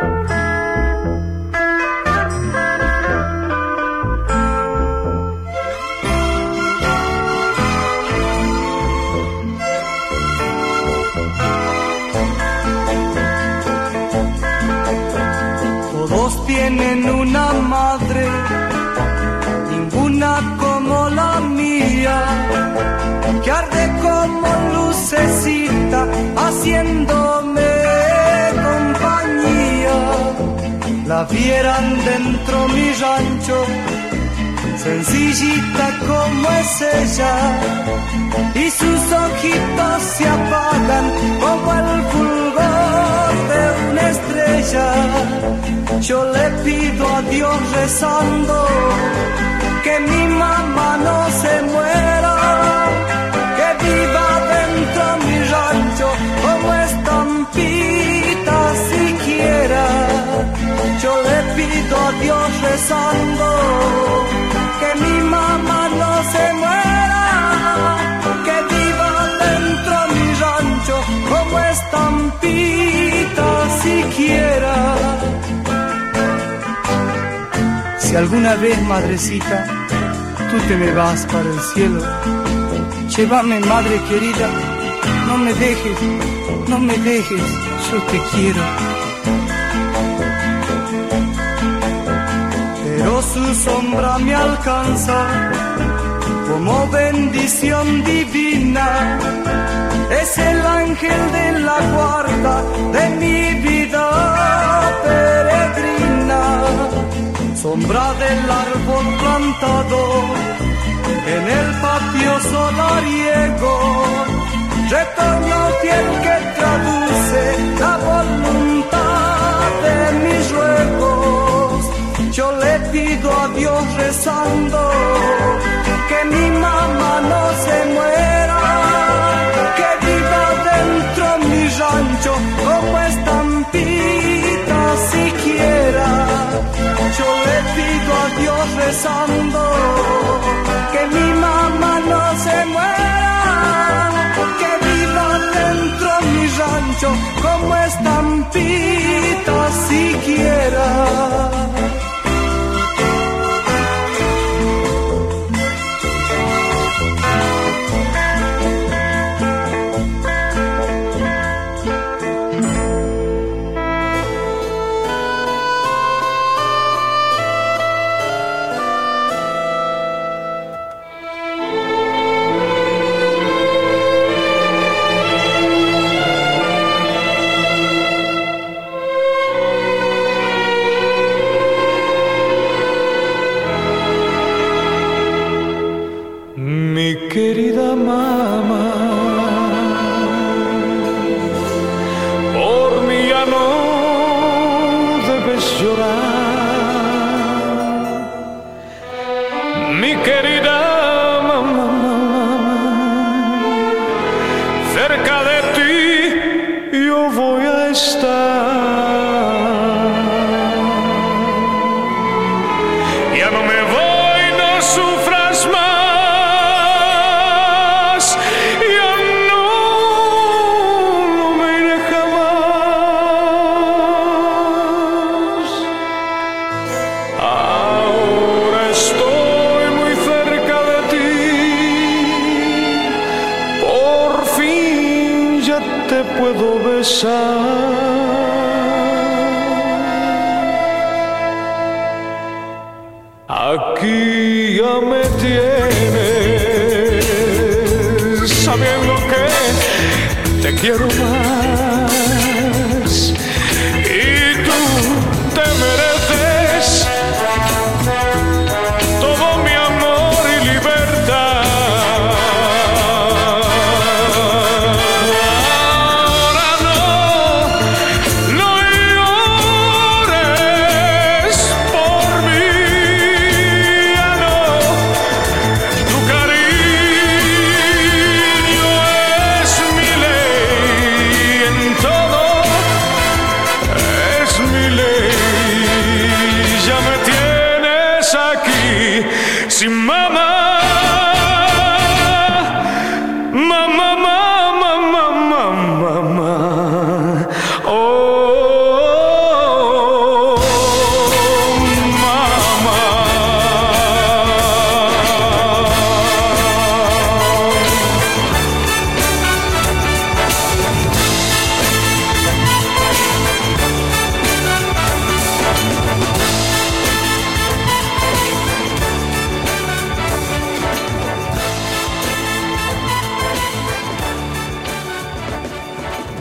Tienen una madre, ninguna como la mía, que arde como lucecita, haciéndome compañía. La vieran dentro mi rancho, sencillita como es ella, y sus ojitos se apagan como el fulgor de una estrella. Yo le pido a Dios rezando que mi mamá no se muera, que viva dentro mi rancho como estampita siquiera. Yo le pido a Dios rezando que mi mamá no se muera, que viva dentro mi rancho como estampita siquiera. Si alguna vez, madrecita, tú te me vas para el cielo, llévame, madre querida, no me dejes, no me dejes, yo te quiero. Pero su sombra me alcanza como bendición divina, es el ángel de la guarda de mi vida peregrina. Sombra del árbol plantado en el patio solariego, retoño fiel que traduce la voluntad de mis ruegos. Yo le pido a Dios rezando que mi mamá no se muera, que viva dentro mi rancho como estampita siquiera. Yo le pido a Dios rezando que mi mamá no se muera, que viva dentro mi rancho como estampita siquiera. Querida mamá, por mí ya no debes llorar. Mi querida mamá, cerca de ti yo voy a estar. Ya no me voy, no sufras más. Puedo besar. Aquí ya me tienes, sabiendo que te quiero más, y tú te mereces todo mi amor y libertad.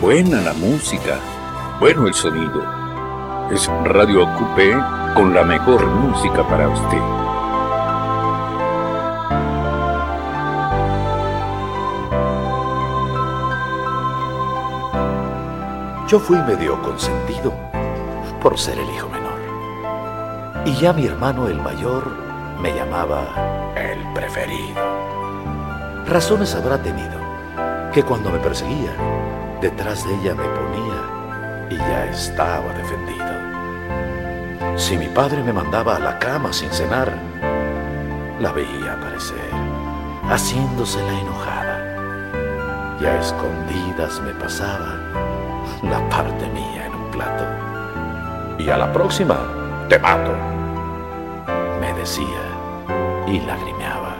Buena la música, bueno el sonido. Es Radio Coupé con la mejor música para usted. Yo fui medio consentido por ser el hijo menor. Y ya mi hermano el mayor me llamaba el preferido. Razones habrá tenido, que cuando me perseguía, detrás de ella me ponía y ya estaba defendido. Si mi padre me mandaba a la cama sin cenar, la veía aparecer, haciéndose la enojada. Y a escondidas me pasaba la parte mía en un plato. Y a la próxima, te mato, me decía y lagrimeaba.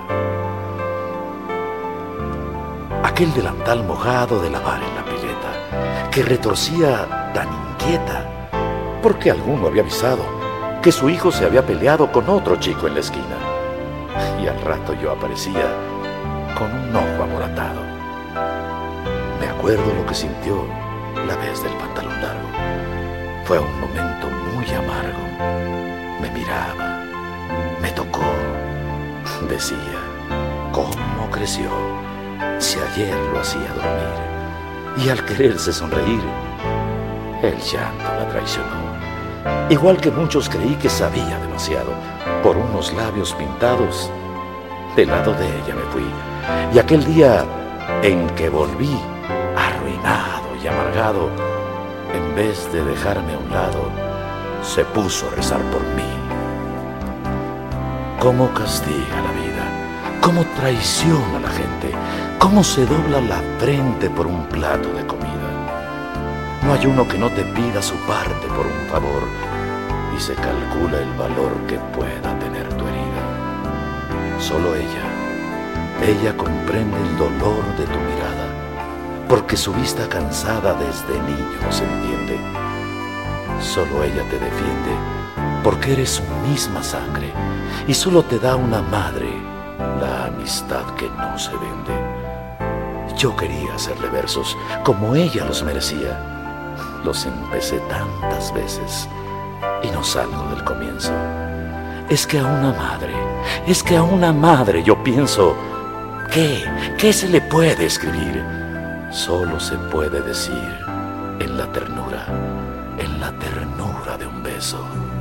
Aquel delantal mojado de lavar en la pileta, que retorcía tan inquieta, porque alguno había avisado que su hijo se había peleado con otro chico en la esquina. Y al rato yo aparecía con un ojo amoratado. Me acuerdo lo que sintió la vez del pantalón largo. Fue un momento muy amargo. Me miraba, me tocó, decía, ¿cómo creció? Si ayer lo hacía dormir. Y al quererse sonreír, el llanto la traicionó. Igual que muchos creí que sabía demasiado. Por unos labios pintados, del lado de ella me fui. Y aquel día en que volví, arruinado y amargado, en vez de dejarme a un lado, se puso a rezar por mí. Cómo castiga la vida, cómo traiciona a la gente, cómo se dobla la frente por un plato de comida. No hay uno que no te pida su parte por un favor, y se calcula el valor que pueda tener tu herida. Solo ella comprende el dolor de tu mirada, porque su vista cansada desde niño no se entiende. Solo ella te defiende, porque eres su misma sangre, y solo te da una madre la amistad que no se vende. Yo quería hacerle versos como ella los merecía. Los empecé tantas veces y no salgo del comienzo. Es que a una madre yo pienso, ¿qué se le puede escribir? Solo se puede decir en la ternura de un beso.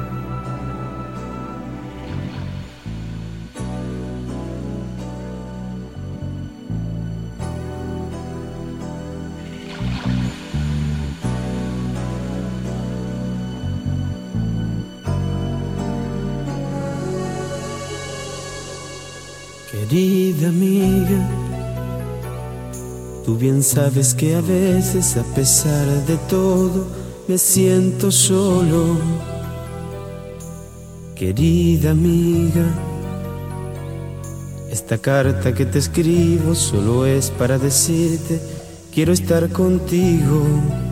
Querida amiga, tú bien sabes que a veces, a pesar de todo, me siento solo. Querida amiga, esta carta que te escribo solo es para decirte, quiero estar contigo.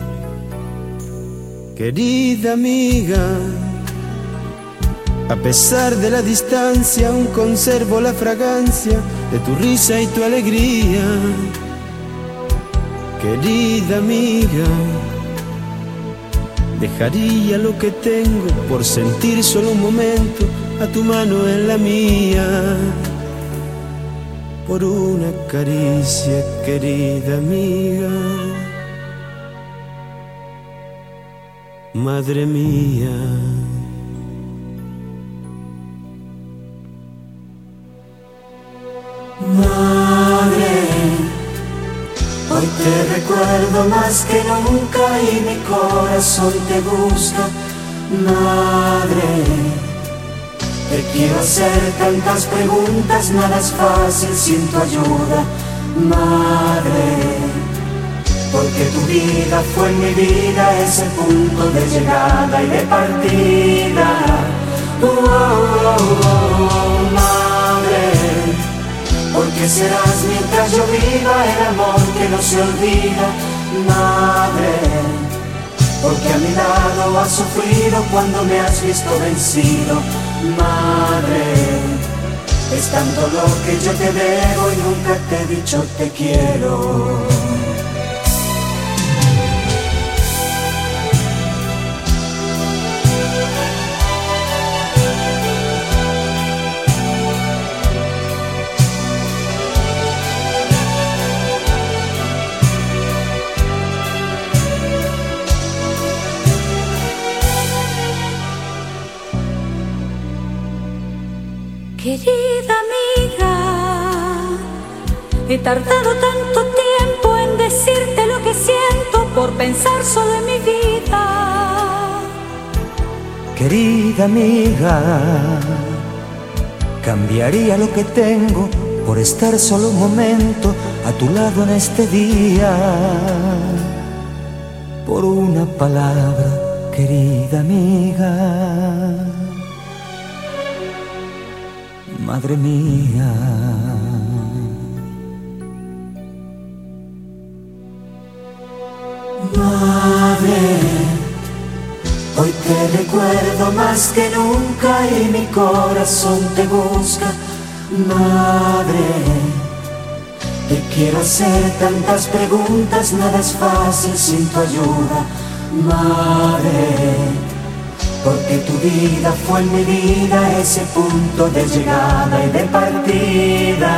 Querida amiga, a pesar de la distancia, aún conservo la fragancia de tu risa y tu alegría. Querida amiga, dejaría lo que tengo por sentir solo un momento a tu mano en la mía. Por una caricia, querida amiga, madre mía. Madre, hoy te recuerdo más que nunca y mi corazón te busca. Madre, te quiero hacer tantas preguntas, nada es fácil sin tu ayuda. Madre, porque tu vida fue en mi vida ese punto de llegada y de partida. Madre, porque serás mientras yo viva el amor que no se olvida. Madre, porque a mi lado has sufrido cuando me has visto vencido. Madre, es tanto lo que yo te debo y nunca te he dicho te quiero. Querida amiga, he tardado tanto tiempo en decirte lo que siento por pensar solo en mi vida. Querida amiga, cambiaría lo que tengo por estar solo un momento a tu lado en este día. Por una palabra, querida amiga, madre mía. Madre, hoy te recuerdo más que nunca y mi corazón te busca. Madre, te quiero hacer tantas preguntas, nada es fácil sin tu ayuda. Madre, porque tu vida fue en mi vida ese punto de llegada y de partida.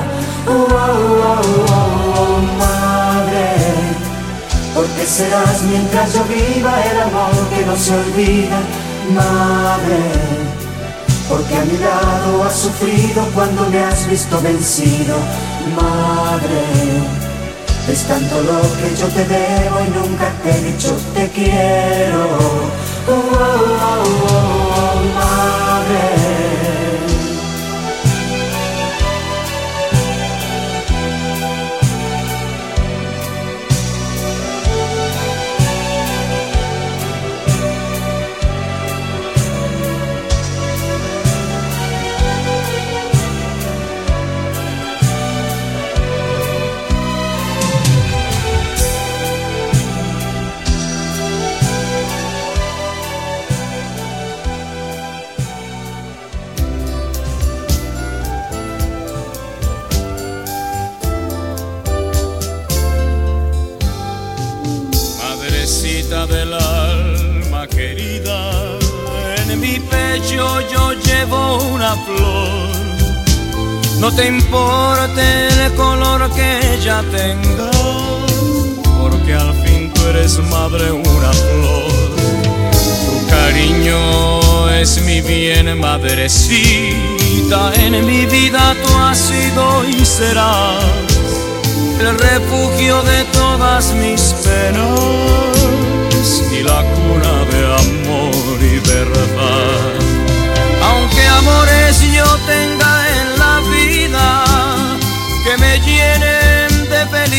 Madre, porque serás mientras yo viva el amor que no se olvida. Madre, porque a mi lado has sufrido cuando me has visto vencido. Madre, es tanto lo que yo te debo y nunca te he dicho te quiero. Madre. Del alma querida, en mi pecho yo llevo una flor. No te importe el color que ella tenga, porque al fin tú eres madre, una flor. Tu cariño es mi bien, madrecita. En mi vida tú has sido y serás el refugio de todas mis penas y la cuna de amor y verdad. Aunque amores yo tenga en la vida que me llenen de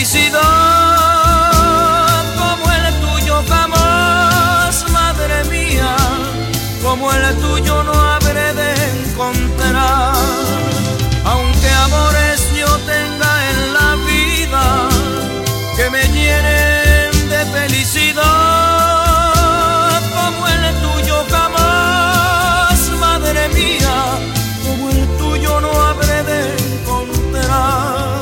felicidad, como el tuyo jamás, madre mía, como el tuyo no habré de encontrar. Aunque amores yo tenga en la vida que me llenen de felicidad, como el tuyo jamás, madre mía, como el tuyo no habré de encontrar.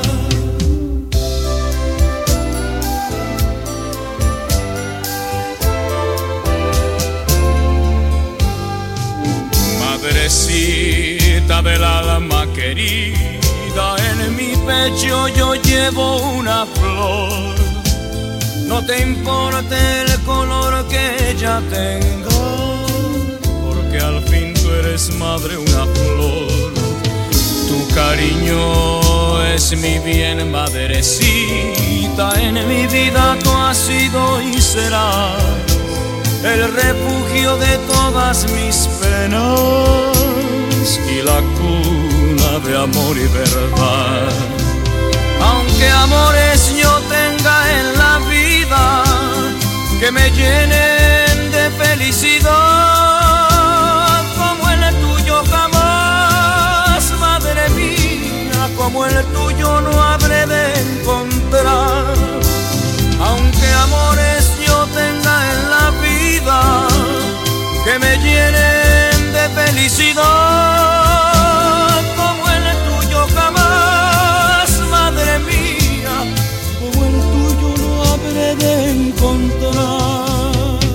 Madrecita del alma querida, en mi pecho yo llevo una flor. No te importe el color que ella tenga, porque al fin tú eres madre, una flor. Tu cariño es mi bien, madrecita. En mi vida tú has sido y serás el refugio de todas mis penas y la cuna de amor y verdad. Aunque amores yo tenga en la vida que me llenen de felicidad, como el tuyo jamás, madre mía, como el tuyo no habré de encontrar. Aunque amores yo tenga en la vida que me llenen de felicidad, como el tuyo jamás, madre mía, como el tuyo no habré de encontrar.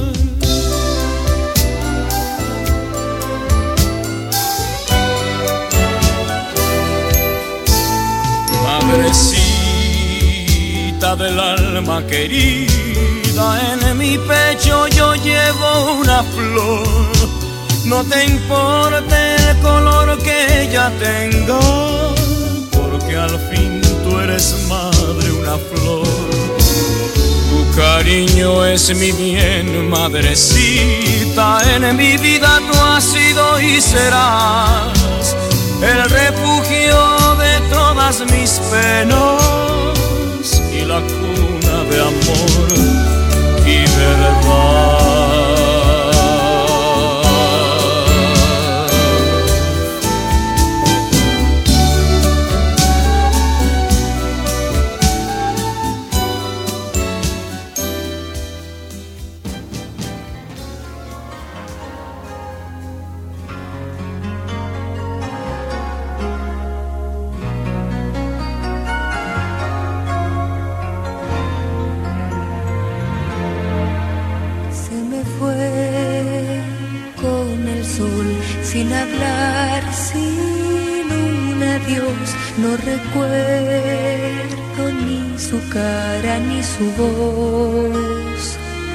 Madrecita del alma querida, en mi pecho yo llevo una flor. No te importe el color que ella tenga, porque al fin tú eres madre, una flor. Tu cariño es mi bien, madrecita, en mi vida tú has sido y serás el refugio de todas mis penas y la cuna de amor y verdad. Sin hablar, sin un adiós, no recuerdo ni su cara ni su voz.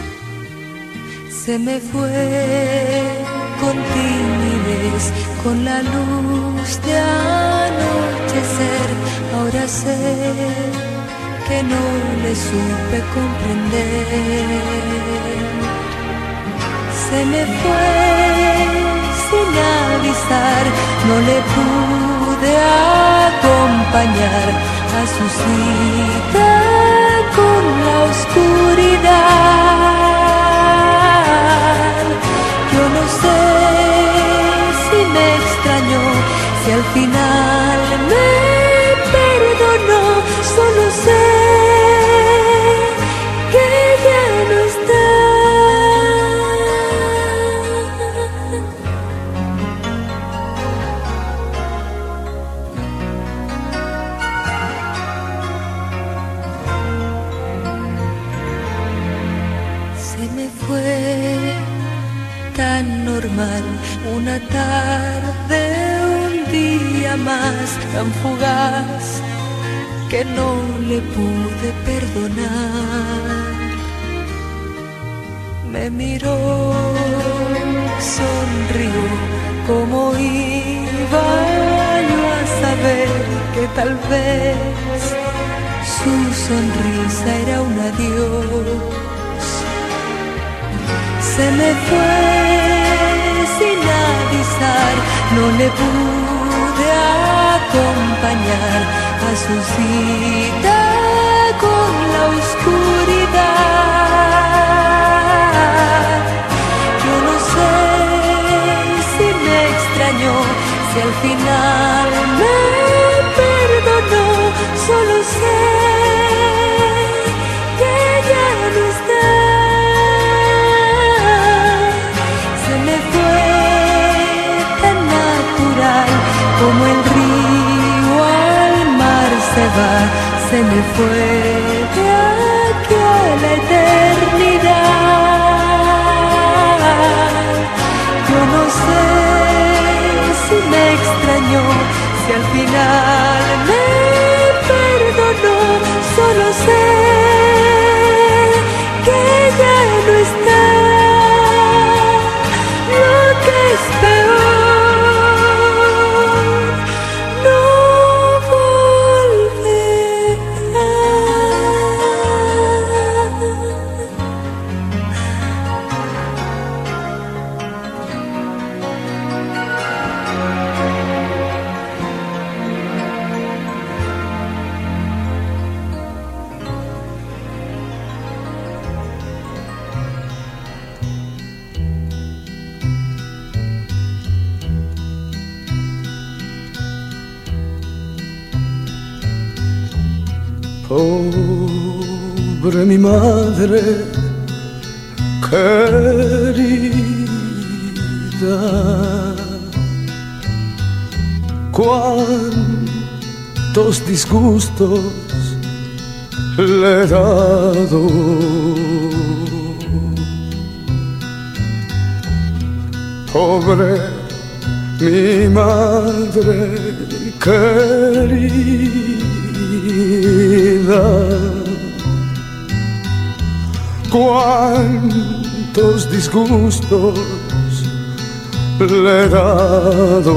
Se me fue con timidez, con la luz de anochecer. Ahora sé que no le supe comprender. Se me fue sin avisar, no le pude acompañar a su cita con la oscuridad. Yo no sé si me extrañó, si al final me perdonó, solo sé que ya no está. Tan normal, una tarde, un día más, tan fugaz que no le pude perdonar. Me miró, sonrió, como iba yo a saber que tal vez su sonrisa era un adiós. Se me fue sin avisar, no le pude acompañar a su cita con la oscuridad. Yo no sé si me extrañó, si al final me perdonó, solo sé que ya no está. Como el río al mar se va, se me fue de aquí a la eternidad. Yo no sé si me extrañó, si al final me perdonó, solo sé que ya no está. Lo que es peor, pobre mi madre querida, cuántos disgustos le he dado. Pobre mi madre querida, cuántos disgustos le he dado.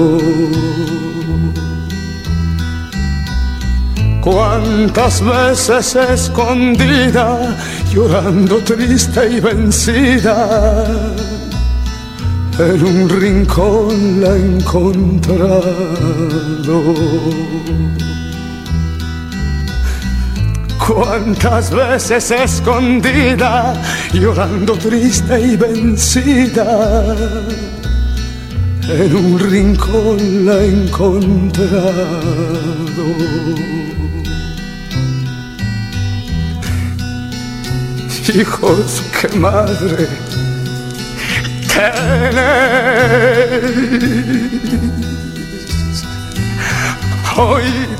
Cuántas veces escondida, llorando triste y vencida, en un rincón la he encontrado. Cuántas veces escondida, llorando triste y vencida, en un rincón la he encontrado. Hijos, qué madre tenéis. Oíd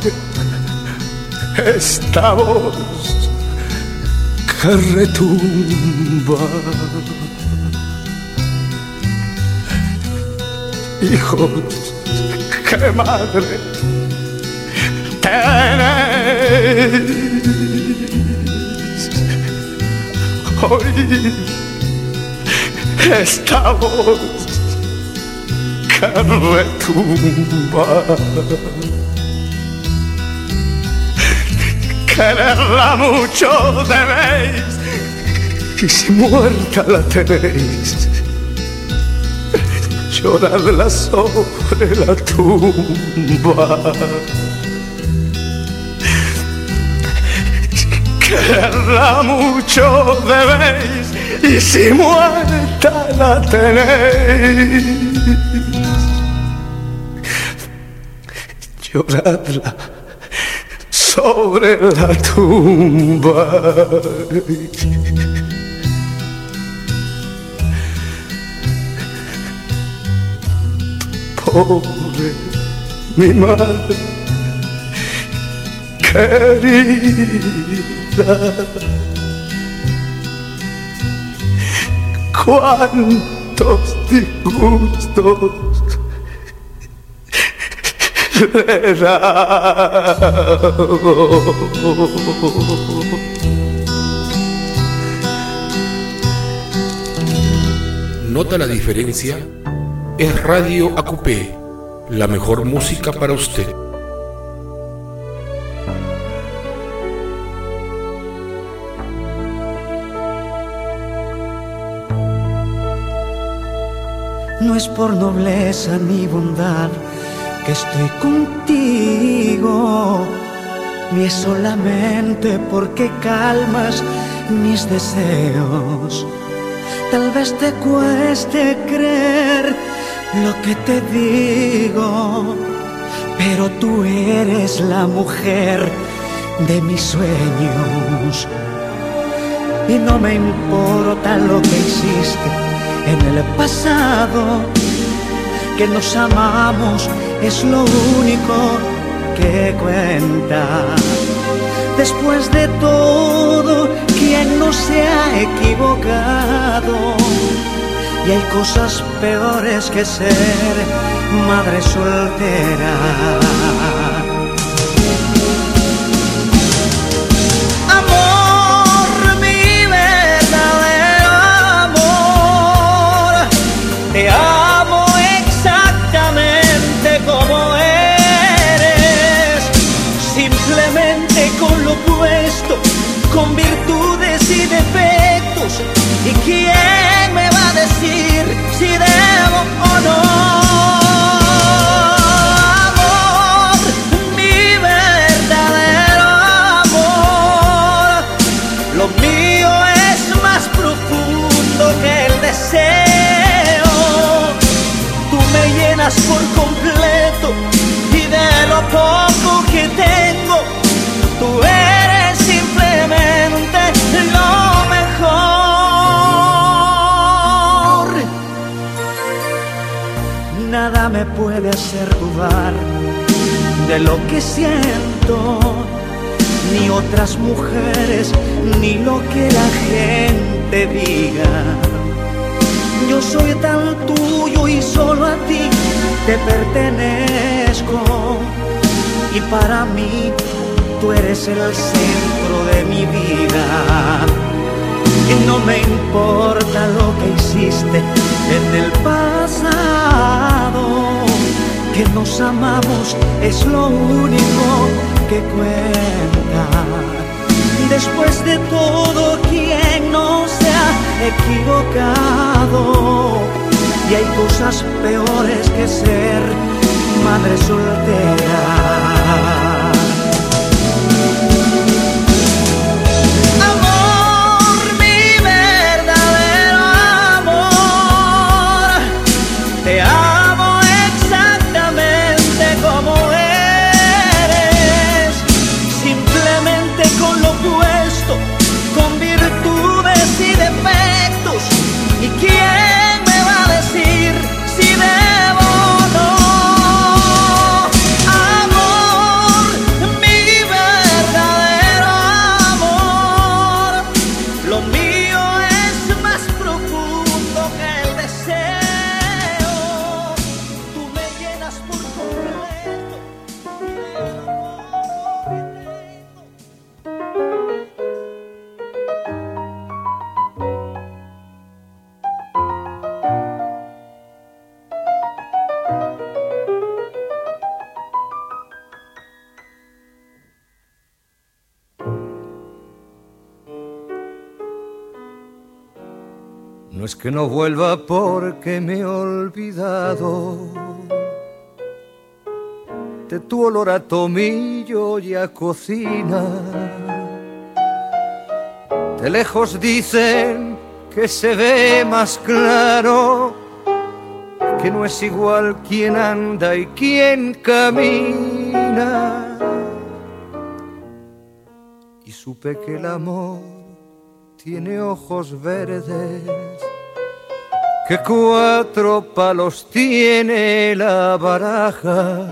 esta voz que retumba. Hijos, qué madre tenéis. Oíd esta voz que retumba. Quererla mucho debéis, y si muerta la tenéis, lloradla sobre la tumba. Quererla mucho debéis, y si muerta la tenéis, lloradla sobre la tumba. Pobre mi madre querida, cuántos disgustos le he dado. ¿Nota la diferencia? Es Radio AQP, la mejor música para usted. No es por nobleza ni bondad que estoy contigo, ni es solamente porque calmas mis deseos. Tal vez te cueste creer lo que te digo, pero tú eres la mujer de mis sueños. Y no me importa lo que hiciste en el pasado, que nos amamos es lo único que cuenta. Después de todo, ¿quién no se ha equivocado? Y hay cosas peores que ser madre soltera. Amor, mi verdadero amor, te amo exactamente como eres, simplemente con lo opuesto, con virtudes y defectos. ¿Y quién me va a decir si debo o no? Amor, mi verdadero amor, lo mío es más profundo que el deseo. Tú me llenas por completo y de lo poco que tengo, tú eres simplemente lo mejor. Nada me puede hacer dudar de lo que siento, ni otras mujeres, ni lo que la gente diga. Yo soy tan tuyo y solo a ti te pertenezco, y para mí tú eres el centro de mi vida. Y no me importa lo que hiciste en el pasado, nos amamos es lo único que cuenta. Después de todo, ¿quién no se ha equivocado? Y hay cosas peores que ser madre soltera. ¿Y quién me va a decir si debo o no? Amor, mi verdadero amor. Lo mío es más profundo que el deseo. Tú me llenas por completo del amor que No es que no vuelva porque me he olvidado de tu olor a tomillo y a cocina. De lejos dicen que se ve más claro, que no es igual quien anda y quien camina. Y supe que el amor tiene ojos verdes, que 4 palos tiene la baraja,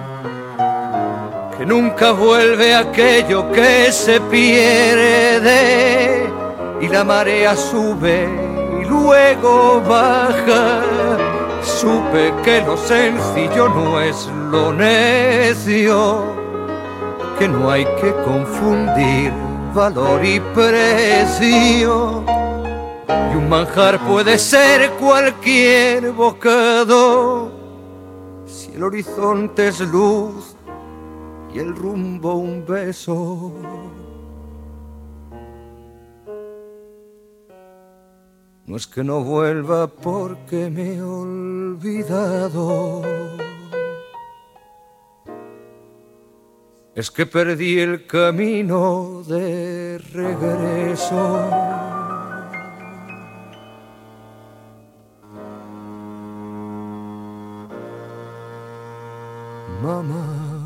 que nunca vuelve aquello que se pierde, y la marea sube y luego baja. Supe que lo sencillo no es lo necio, que no hay que confundir valor y precio. Y un manjar puede ser cualquier bocado, si el horizonte es luz y el rumbo un beso. No es que no vuelva porque me he olvidado, es que perdí el camino de regreso. Mamá,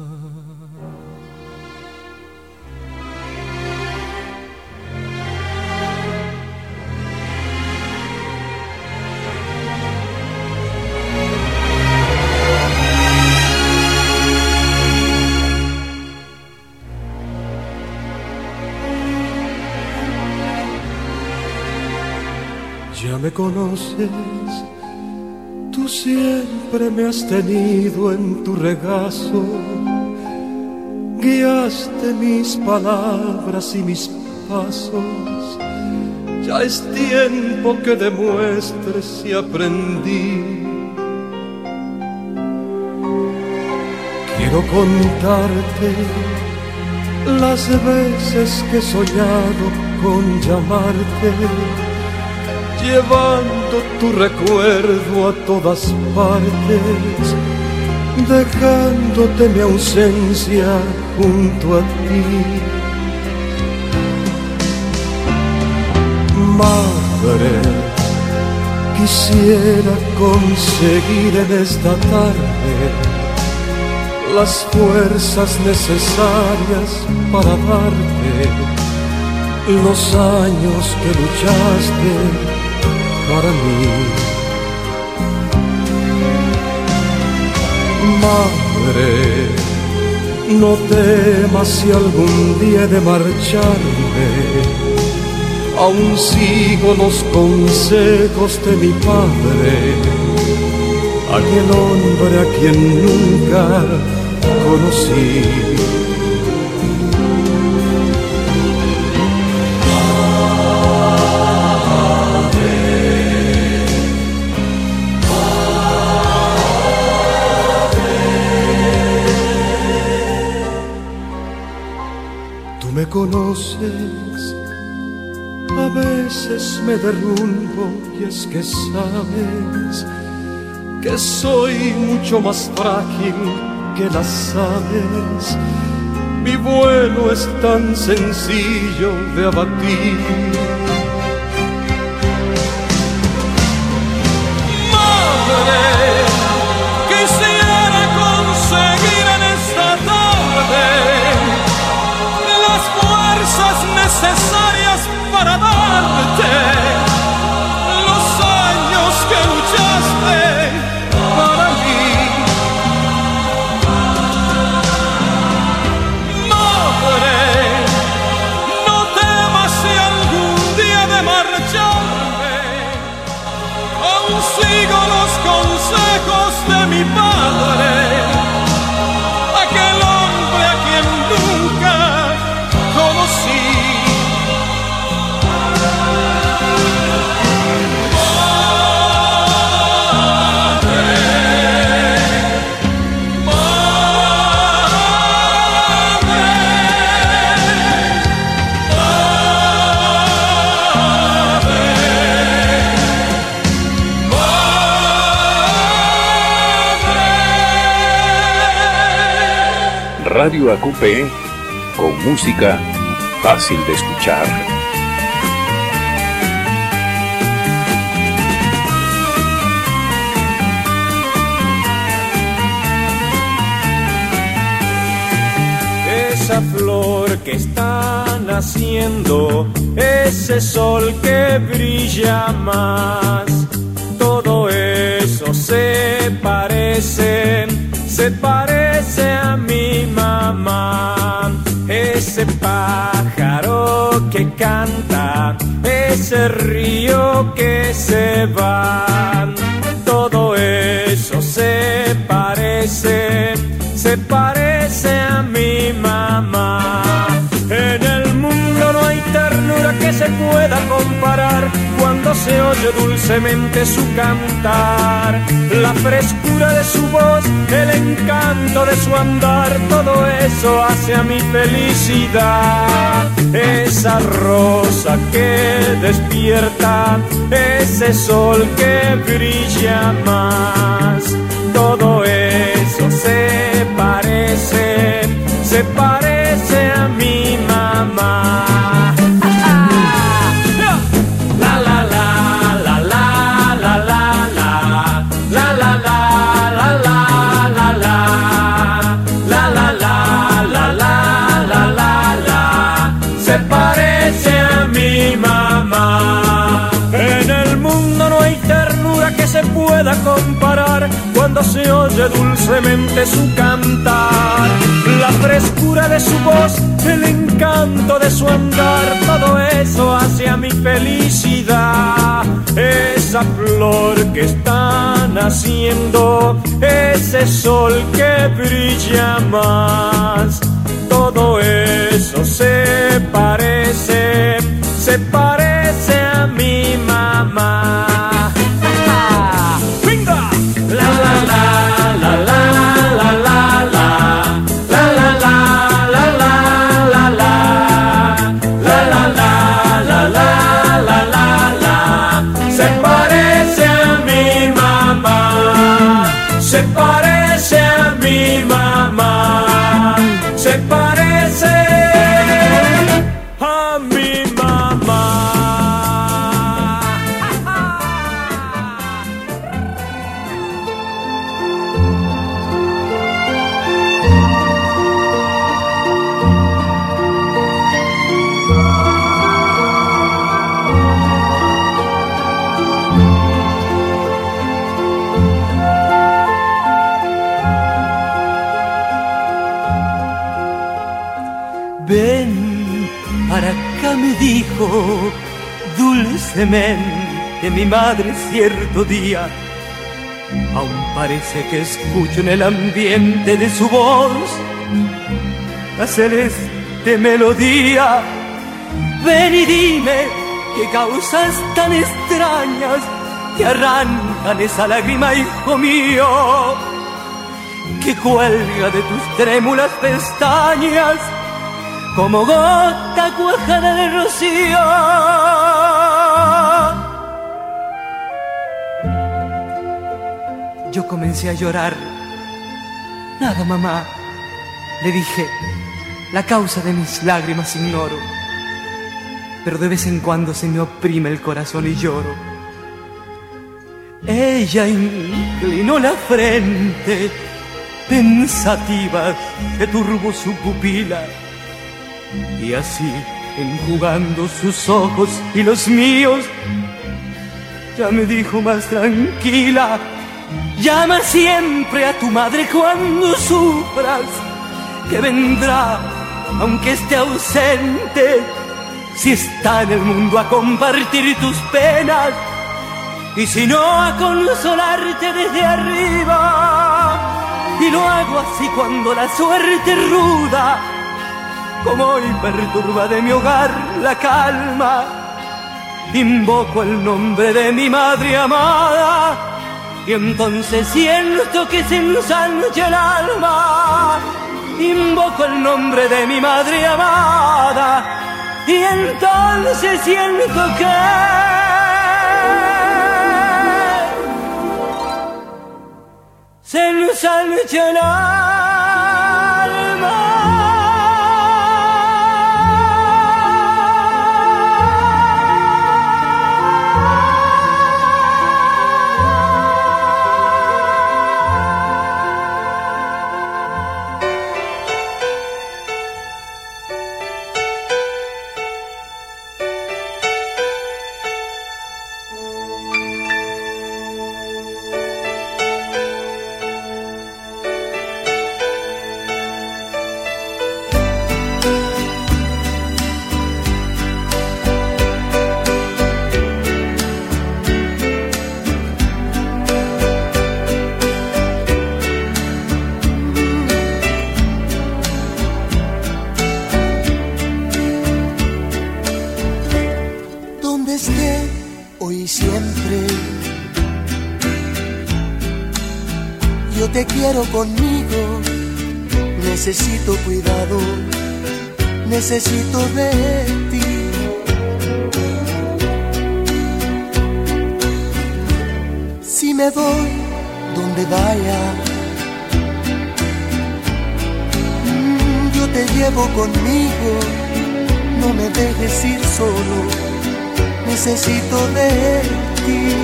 ya me conoces, tú siempre me has tenido en tu regazo, guiaste mis palabras y mis pasos. Ya es tiempo que demuestres si aprendí. Quiero contarte las veces que he soñado con llamarte, llevando tu recuerdo a todas partes, dejándote mi ausencia junto a ti. Madre, quisiera conseguir en esta tarde las fuerzas necesarias para darte los años que luchaste para mí. Madre, no temas si algún día he de marcharme, aún sigo los consejos de mi padre, aquel hombre a quien nunca conocí. conoces. A veces me derrumbo y es que sabes que soy mucho más frágil que las aves. Mi vuelo es tan sencillo de abatir. Madre, quisiera conseguir en esta tarde las fuerzas necesarias para darte los años que luchaste para mí. Madre, no temas si algún día de marcharme aún sigo los consejos de mi padre, aquel hombre a quien nunca conocí. Radio AQP, con música fácil de escuchar. Esa flor que está naciendo, ese sol que brilla más, todo eso se parece a mi mamá. Ese pájaro que canta, ese río que se va, todo eso se parece a mi mamá. En el mundo no hay ternura que se pueda comparar cuando se oye dulcemente su cantar, la frescura de su voz, el encanto de su andar, todo eso hace a mi felicidad. Esa rosa que despierta, ese sol que brilla más, todo eso se parece a mi mamá. Se parece a mi mamá. En el mundo no hay ternura que se pueda comparar cuando se oye dulcemente su cantar, la frescura de su voz, el encanto de su andar, todo eso hace a mi felicidad. Esa flor que está naciendo, ese sol que brilla más, todo eso se parece a mi mamá. ¡Venga! La la la la la la la la la la la la la la la la la la la. Se parece a mi mamá, se parece a mi mamá, se parece a mi mamá. Ven para acá, me dijo dulcemente mi madre cierto día. Aún parece que escucho en el ambiente de su voz la celeste melodía. Ven y dime qué causas tan extrañas te arrancan esa lágrima, hijo mío, que cuelga de tus trémulas pestañas como gota cuajada de rocío. Yo comencé a llorar. Nada, mamá, le dije, la causa de mis lágrimas ignoro, pero de vez en cuando se me oprime el corazón y lloro. Ella inclinó la frente, pensativa se turbó su pupila, y así, enjugando sus ojos y los míos, ya me dijo más tranquila: llama siempre a tu madre cuando sufras, que vendrá aunque esté ausente, si está en el mundo a compartir tus penas, y si no, a consolarte desde arriba. Y lo hago así cuando la suerte ruda, como hoy, perturba de mi hogar la calma. Invoco el nombre de mi madre amada, y entonces siento que se ensancha el alma. Invoco el nombre de mi madre amada, y entonces siento que se ensancha el alma. Te quiero conmigo, necesito cuidado, necesito de ti. Si me voy donde vaya, yo te llevo conmigo, no me dejes ir solo, necesito de ti.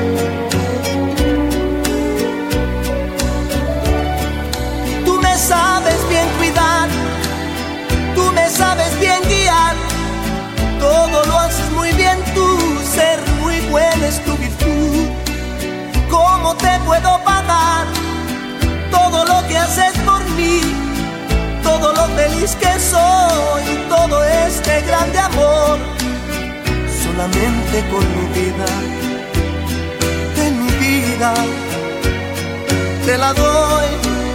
Sabes bien cuidar, tú me sabes bien guiar, todo lo haces muy bien tú, ser muy buena es tu virtud. ¿Cómo te puedo pagar todo lo que haces por mí? Todo lo feliz que soy, todo este grande amor, solamente con mi vida, de mi vida, te la doy.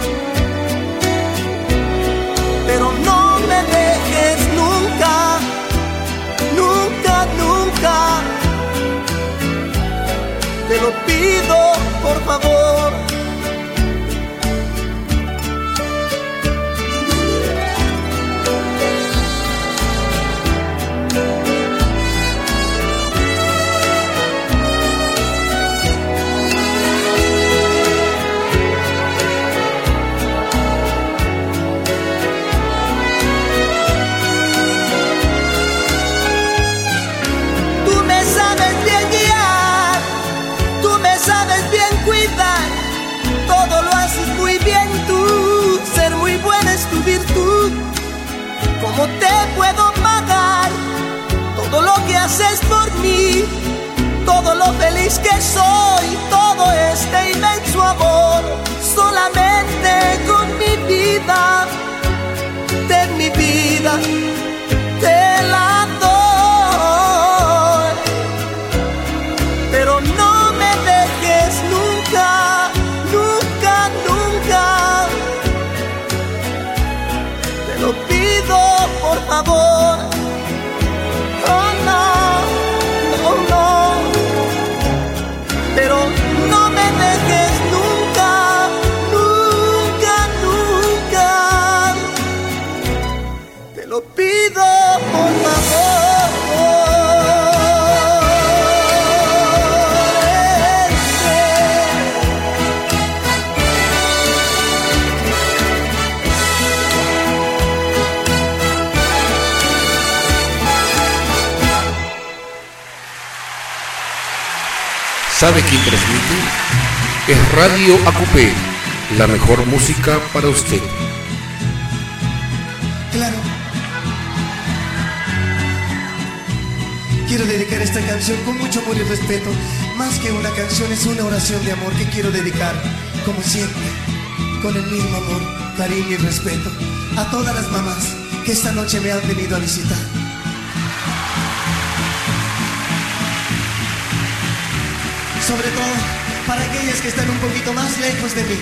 Pero no me dejes nunca, nunca, nunca. Te lo pido, por favor. ¿Cómo te puedo pagar todo lo que haces por mí? Todo lo feliz que soy, todo este inmenso amor, solamente con mi vida, de mi vida, te la doy. Pero no me dejes nunca, nunca, nunca. Te lo pido, por favor. Oh no, no, no. ¿Sabe quién transmite? Es Radio ACUPE, la mejor música para usted. Claro. Quiero dedicar esta canción con mucho amor y respeto. Más que una canción, es una oración de amor que quiero dedicar, como siempre, con el mismo amor, cariño y respeto, a todas las mamás que esta noche me han venido a visitar. Sobre todo para aquellas que están un poquito más lejos de mí.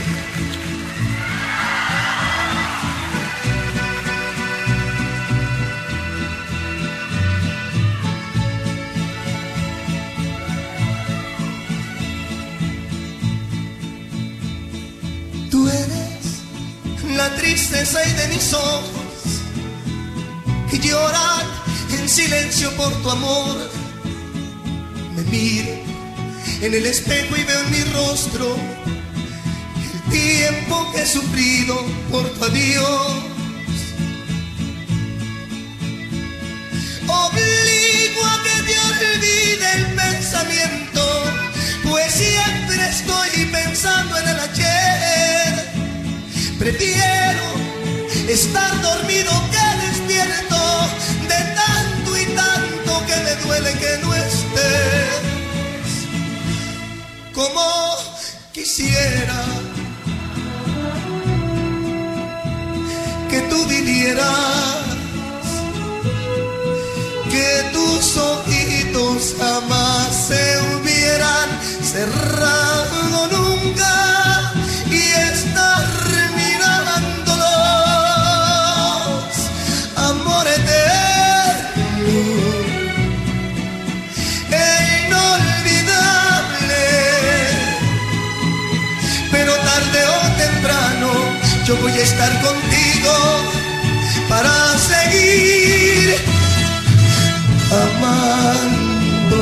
Tú eres la tristeza y de mis ojos que lloran en silencio por tu amor. Me miro en el espejo y veo en mi rostro el tiempo que he sufrido por tu adiós. Obligo a que te olvide el pensamiento, pues siempre estoy pensando en el ayer. Prefiero estar dormido que despierto, de tanto y tanto que me duele que no estés. Como quisiera que tú vivieras, que tus ojitos jamás se hubieran cerrado nunca y estar mirándolos, amor eterno e inolvidable. Pero tarde o temprano yo voy a estar contigo para seguir amándonos.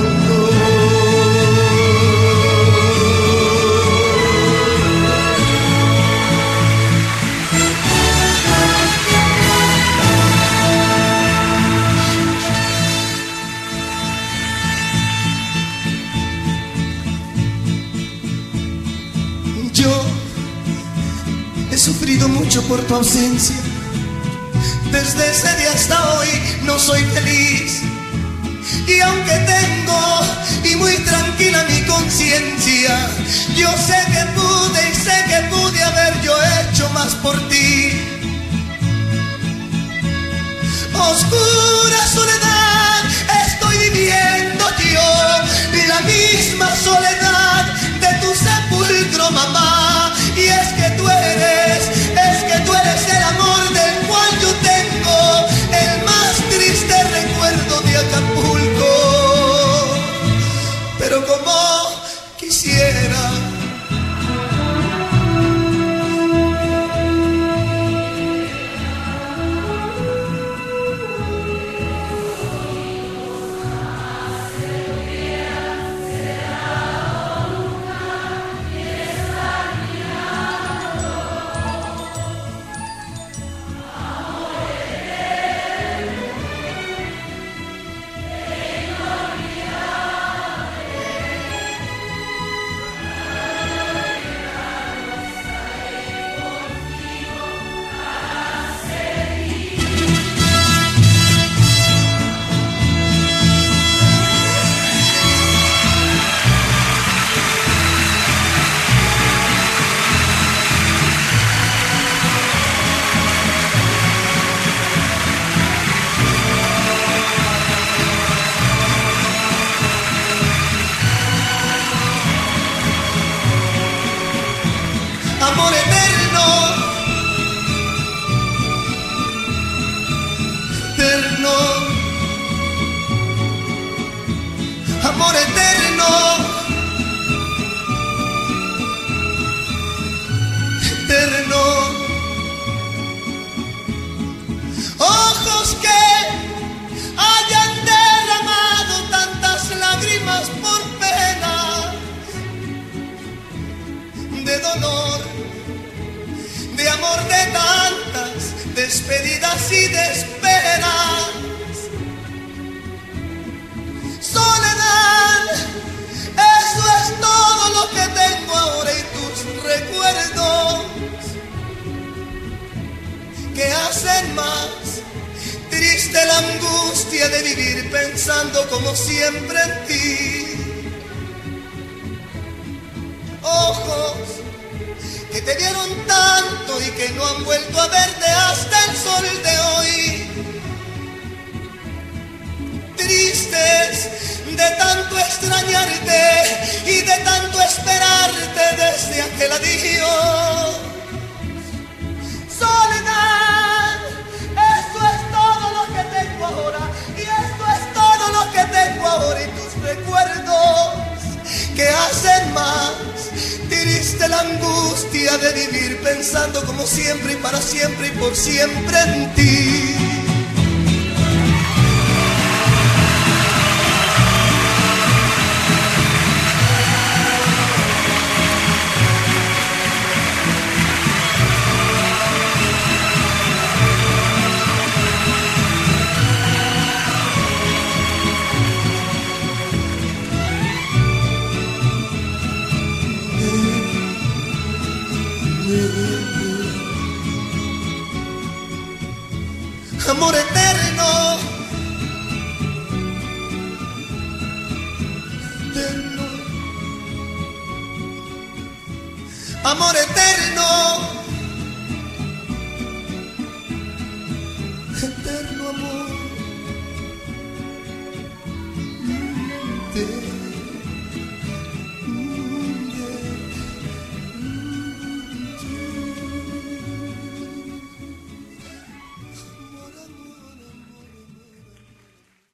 Yo he sufrido mucho por tu ausencia. Desde ese día hasta hoy no soy feliz. Y aunque tengo y muy tranquila mi conciencia, yo sé que pude y sé que pude haber yo hecho más por ti. Oscura soledad estoy viviendo yo, la misma soledad de tu sepulcro, mamá. Y es que tú eres el amor del cual yo tengo el más triste recuerdo de Acapulco. Pero como quisiera amor eterno, eterno, amor eterno, eterno. Ojos que hayan derramado tantas lágrimas por pena, de dolor, de amor, de tantas despedidas y de esperas. Soledad, eso es todo. Triste la angustia de vivir pensando como siempre en ti. Ojos que te dieron tanto y que no han vuelto a verte hasta el sol de hoy. Tristes de tanto extrañarte y de tanto esperarte desde aquel adiós. Soledad, eso es todo lo que tengo ahora, y esto es todo lo que tengo ahora, y tus recuerdos que hacen más triste la angustia de vivir pensando como siempre y para siempre y por siempre en ti. Amor eterno, eterno, amor eterno.